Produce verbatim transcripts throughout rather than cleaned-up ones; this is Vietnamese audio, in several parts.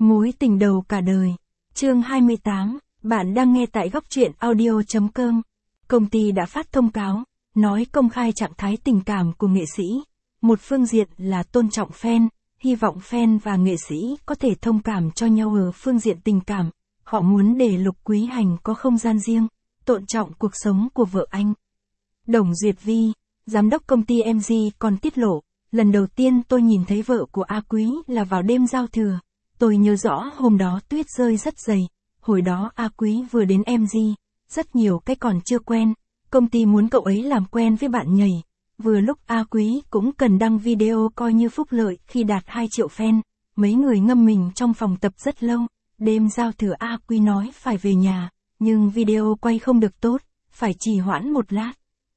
Mối tình đầu cả đời. Chương hai mươi tám, bạn đang nghe tại góc truyện audio.com. Công ty đã phát thông cáo, nói công khai trạng thái tình cảm của nghệ sĩ. Một phương diện là tôn trọng fan, hy vọng fan và nghệ sĩ có thể thông cảm cho nhau ở phương diện tình cảm. Họ muốn để Lục Quý Hành có không gian riêng, tôn trọng cuộc sống của vợ anh. Đồng Duyệt Vi, giám đốc công ty em giê còn tiết lộ, lần đầu tiên tôi nhìn thấy vợ của A Quý là vào đêm giao thừa. Tôi nhớ rõ hôm đó tuyết rơi rất dày, hồi đó A Quý vừa đến em giê, rất nhiều cái còn chưa quen, công ty muốn cậu ấy làm quen với bạn nhảy. Vừa lúc A Quý cũng cần đăng video coi như phúc lợi khi đạt hai triệu fan, mấy người ngâm mình trong phòng tập rất lâu, đêm giao thừa A Quý nói phải về nhà, nhưng video quay không được tốt, phải trì hoãn một lát.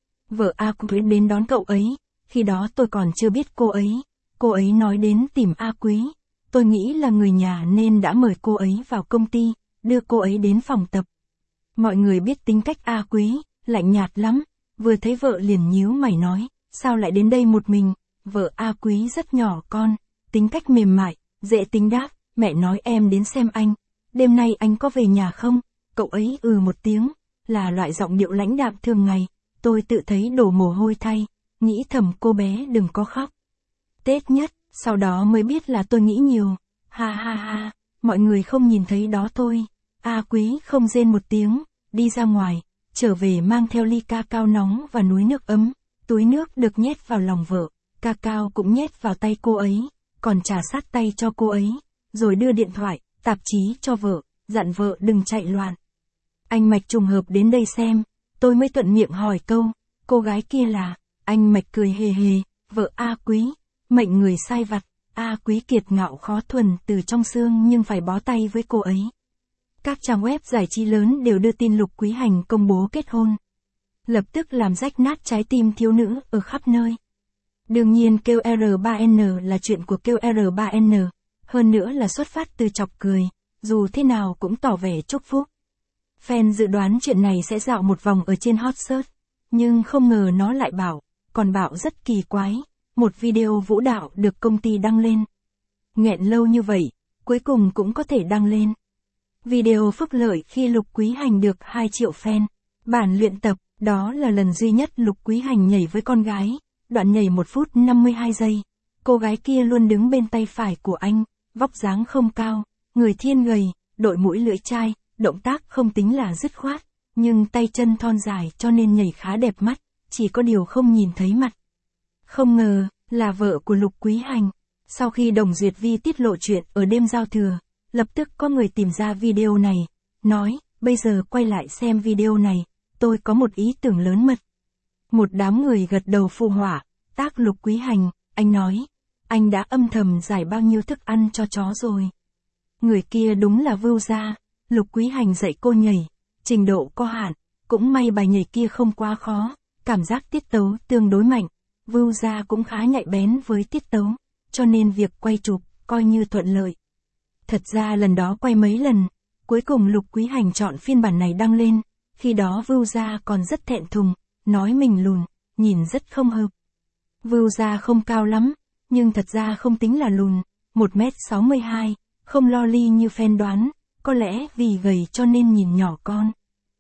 Vợ A Quý đến đón cậu ấy, khi đó tôi còn chưa biết cô ấy, cô ấy nói đến tìm A Quý. Tôi nghĩ là người nhà nên đã mời cô ấy vào công ty, đưa cô ấy đến phòng tập. Mọi người biết tính cách A Quý, lạnh nhạt lắm, vừa thấy vợ liền nhíu mày nói, sao lại đến đây một mình, vợ A Quý rất nhỏ con, tính cách mềm mại, dễ tính đáp, mẹ nói em đến xem anh, đêm nay anh có về nhà không, cậu ấy ừ một tiếng, là loại giọng điệu lãnh đạm thường ngày, tôi tự thấy đổ mồ hôi thay, nghĩ thầm cô bé đừng có khóc. Tết nhất. Sau đó mới biết là tôi nghĩ nhiều, ha ha ha, mọi người không nhìn thấy đó thôi. A Quý không rên một tiếng, đi ra ngoài, trở về mang theo ly ca cao nóng và núi nước ấm, túi nước được nhét vào lòng vợ, ca cao cũng nhét vào tay cô ấy, còn trà sát tay cho cô ấy, rồi đưa điện thoại, tạp chí cho vợ, dặn vợ đừng chạy loạn. Anh Mạch trùng hợp đến đây xem, tôi mới thuận miệng hỏi câu, cô gái kia là, anh Mạch cười hề hề, vợ A Quý. Mệnh người sai vặt, A Quý kiệt ngạo khó thuần từ trong xương nhưng phải bó tay với cô ấy. Các trang web giải trí lớn đều đưa tin Lục Quý Hành công bố kết hôn. Lập tức làm rách nát trái tim thiếu nữ ở khắp nơi. Đương nhiên kêu R ba N là chuyện của kêu R ba N, hơn nữa là xuất phát từ chọc cười, dù thế nào cũng tỏ vẻ chúc phúc. Fan dự đoán chuyện này sẽ dạo một vòng ở trên hot search, nhưng không ngờ nó lại bảo, còn bảo rất kỳ quái. Một video vũ đạo được công ty đăng lên. Nghẹn lâu như vậy, cuối cùng cũng có thể đăng lên. Video phúc lợi khi Lục Quý Hành được hai triệu fan. Bản luyện tập, đó là lần duy nhất Lục Quý Hành nhảy với con gái. Đoạn nhảy một phút năm mươi hai giây. Cô gái kia luôn đứng bên tay phải của anh, vóc dáng không cao, người thiên gầy, đội mũi lưỡi chai, động tác không tính là dứt khoát, nhưng tay chân thon dài cho nên nhảy khá đẹp mắt, chỉ có điều không nhìn thấy mặt. Không ngờ, là vợ của Lục Quý Hành. Sau khi Đồng Duyệt Vi tiết lộ chuyện ở đêm giao thừa, lập tức có người tìm ra video này, nói, bây giờ quay lại xem video này, tôi có một ý tưởng lớn mật. Một đám người gật đầu phụ họa, tác Lục Quý Hành, anh nói, anh đã âm thầm giải bao nhiêu thức ăn cho chó rồi. Người kia đúng là Vưu Gia, Lục Quý Hành dạy cô nhảy, trình độ có hạn, cũng may bài nhảy kia không quá khó, cảm giác tiết tấu tương đối mạnh. Vưu Gia cũng khá nhạy bén với tiết tấu, cho nên việc quay chụp, coi như thuận lợi. Thật ra lần đó quay mấy lần, cuối cùng Lục Quý Hành chọn phiên bản này đăng lên, khi đó Vưu Gia còn rất thẹn thùng, nói mình lùn, nhìn rất không hợp. Vưu Gia không cao lắm, nhưng thật ra không tính là lùn, một mét sáu mươi hai, không lo ly như fan đoán, có lẽ vì gầy cho nên nhìn nhỏ con.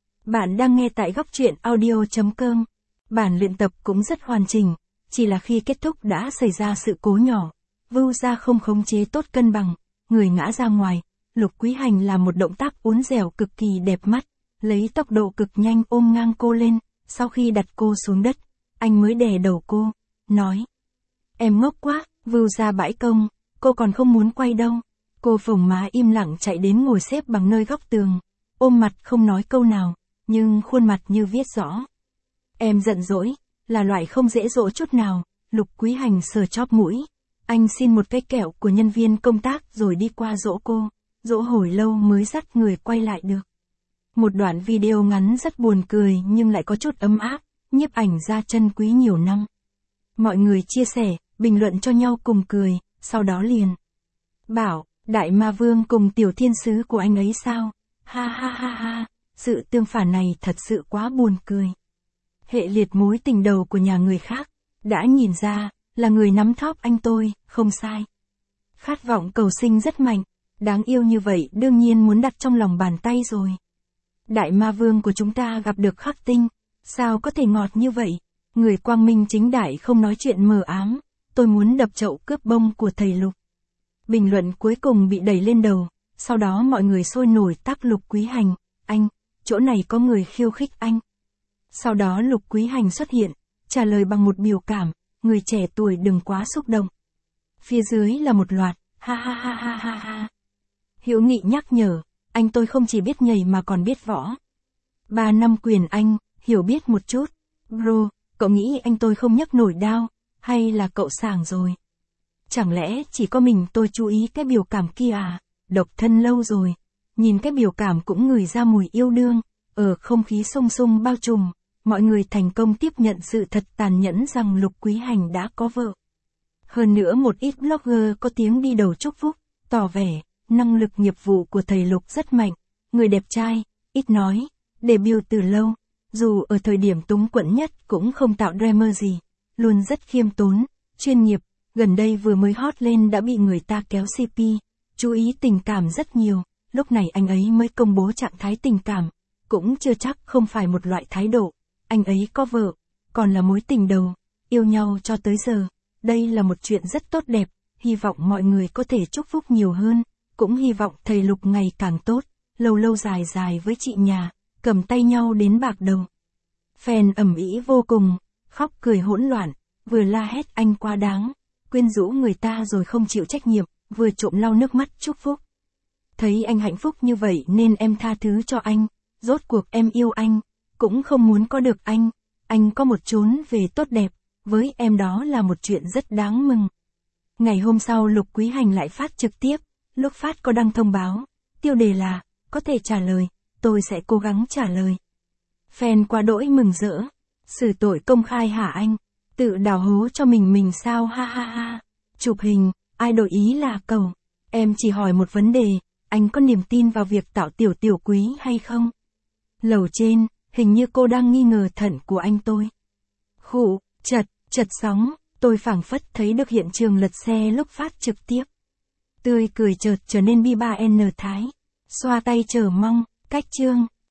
Bạn đang nghe tại góc truyện audio.com, bản luyện tập cũng rất hoàn chỉnh. Chỉ là khi kết thúc đã xảy ra sự cố nhỏ, Vưu Gia không khống chế tốt cân bằng, người ngã ra ngoài, Lục Quý Hành làm một động tác uốn dẻo cực kỳ đẹp mắt, lấy tốc độ cực nhanh ôm ngang cô lên, sau khi đặt cô xuống đất, anh mới đè đầu cô, nói. Em ngốc quá, Vưu Gia bãi công, cô còn không muốn quay đâu. Cô phồng má im lặng chạy đến ngồi xếp bằng nơi góc tường, ôm mặt không nói câu nào, nhưng khuôn mặt như viết rõ. Em giận dỗi. Là loại không dễ dỗ chút nào, Lục Quý Hành sờ chóp mũi. Anh xin một cái kẹo của nhân viên công tác rồi đi qua dỗ cô, dỗ hồi lâu mới dắt người quay lại được. Một đoạn video ngắn rất buồn cười nhưng lại có chút ấm áp, nhiếp ảnh gia chân quý nhiều năm. Mọi người chia sẻ, bình luận cho nhau cùng cười, sau đó liền bảo, Đại Ma Vương cùng tiểu thiên sứ của anh ấy sao? Ha ha ha ha, sự tương phản này thật sự quá buồn cười. Hệ liệt mối tình đầu của nhà người khác, đã nhìn ra, là người nắm thóp anh tôi, không sai. Khát vọng cầu sinh rất mạnh, Đáng yêu như vậy đương nhiên muốn đặt trong lòng bàn tay rồi. Đại ma vương của chúng ta gặp được Khắc Tinh, sao có thể ngọt như vậy? Người quang minh chính đại không nói chuyện mờ ám, tôi muốn đập chậu cướp bông của thầy Lục. Bình luận cuối cùng bị đẩy lên đầu, sau đó mọi người sôi nổi tag Lục Quý Hành, anh, chỗ này có người khiêu khích anh. Sau đó Lục Quý Hành xuất hiện, trả lời bằng một biểu cảm, người trẻ tuổi đừng quá xúc động. Phía dưới là một loạt, ha ha ha ha ha ha. Hữu Nghị nhắc nhở, anh tôi không chỉ biết nhảy mà còn biết võ. Ba năm quyền anh, hiểu biết một chút. Bro, cậu nghĩ anh tôi không nhấc nổi đao, hay là cậu sảng rồi? Chẳng lẽ chỉ có mình tôi chú ý cái biểu cảm kia à? Độc thân lâu rồi, nhìn cái biểu cảm cũng ngửi ra mùi yêu đương, ở không khí sung sung bao trùm, mọi người thành công tiếp nhận sự thật tàn nhẫn rằng Lục Quý Hành đã có vợ. Hơn nữa một ít blogger có tiếng đi đầu chúc phúc, tỏ vẻ, năng lực nghiệp vụ của thầy Lục rất mạnh, người đẹp trai, ít nói, debut từ lâu, dù ở thời điểm túng quẫn nhất cũng không tạo drama gì, luôn rất khiêm tốn, chuyên nghiệp, gần đây vừa mới hot lên đã bị người ta kéo xê pê, chú ý tình cảm rất nhiều, lúc này anh ấy mới công bố trạng thái tình cảm, cũng chưa chắc không phải một loại thái độ, anh ấy có vợ, còn là mối tình đầu, yêu nhau cho tới giờ, đây là một chuyện rất tốt đẹp, hy vọng mọi người có thể chúc phúc nhiều hơn, cũng hy vọng thầy Lục ngày càng tốt, lâu lâu dài dài với chị nhà, cầm tay nhau đến bạc đầu. Fan ầm ĩ vô cùng, khóc cười hỗn loạn, vừa la hét anh quá đáng, quyến rũ người ta rồi không chịu trách nhiệm, vừa trộm lau nước mắt chúc phúc. Thấy anh hạnh phúc như vậy nên em tha thứ cho anh, rốt cuộc em yêu anh, cũng không muốn có được anh, anh có một chốn về tốt đẹp, với em đó là một chuyện rất đáng mừng. Ngày hôm sau Lục Quý Hành lại phát trực tiếp, lúc phát có đăng thông báo, tiêu đề là, có thể trả lời, tôi sẽ cố gắng trả lời. Fan quá đỗi mừng rỡ, xử tội công khai hả anh, tự đào hố cho mình mình sao ha ha ha, chụp hình, ai đổi ý là cầu, em chỉ hỏi một vấn đề, anh có niềm tin vào việc tạo tiểu tiểu quý hay không? Lầu trên, hình như cô đang nghi ngờ thận của anh tôi. Khụ, chật, chật sóng, tôi phảng phất thấy được hiện trường lật xe lúc phát trực tiếp. Tươi cười chợt trở nên bi ba n thái, xoa tay chờ mong, cách chương.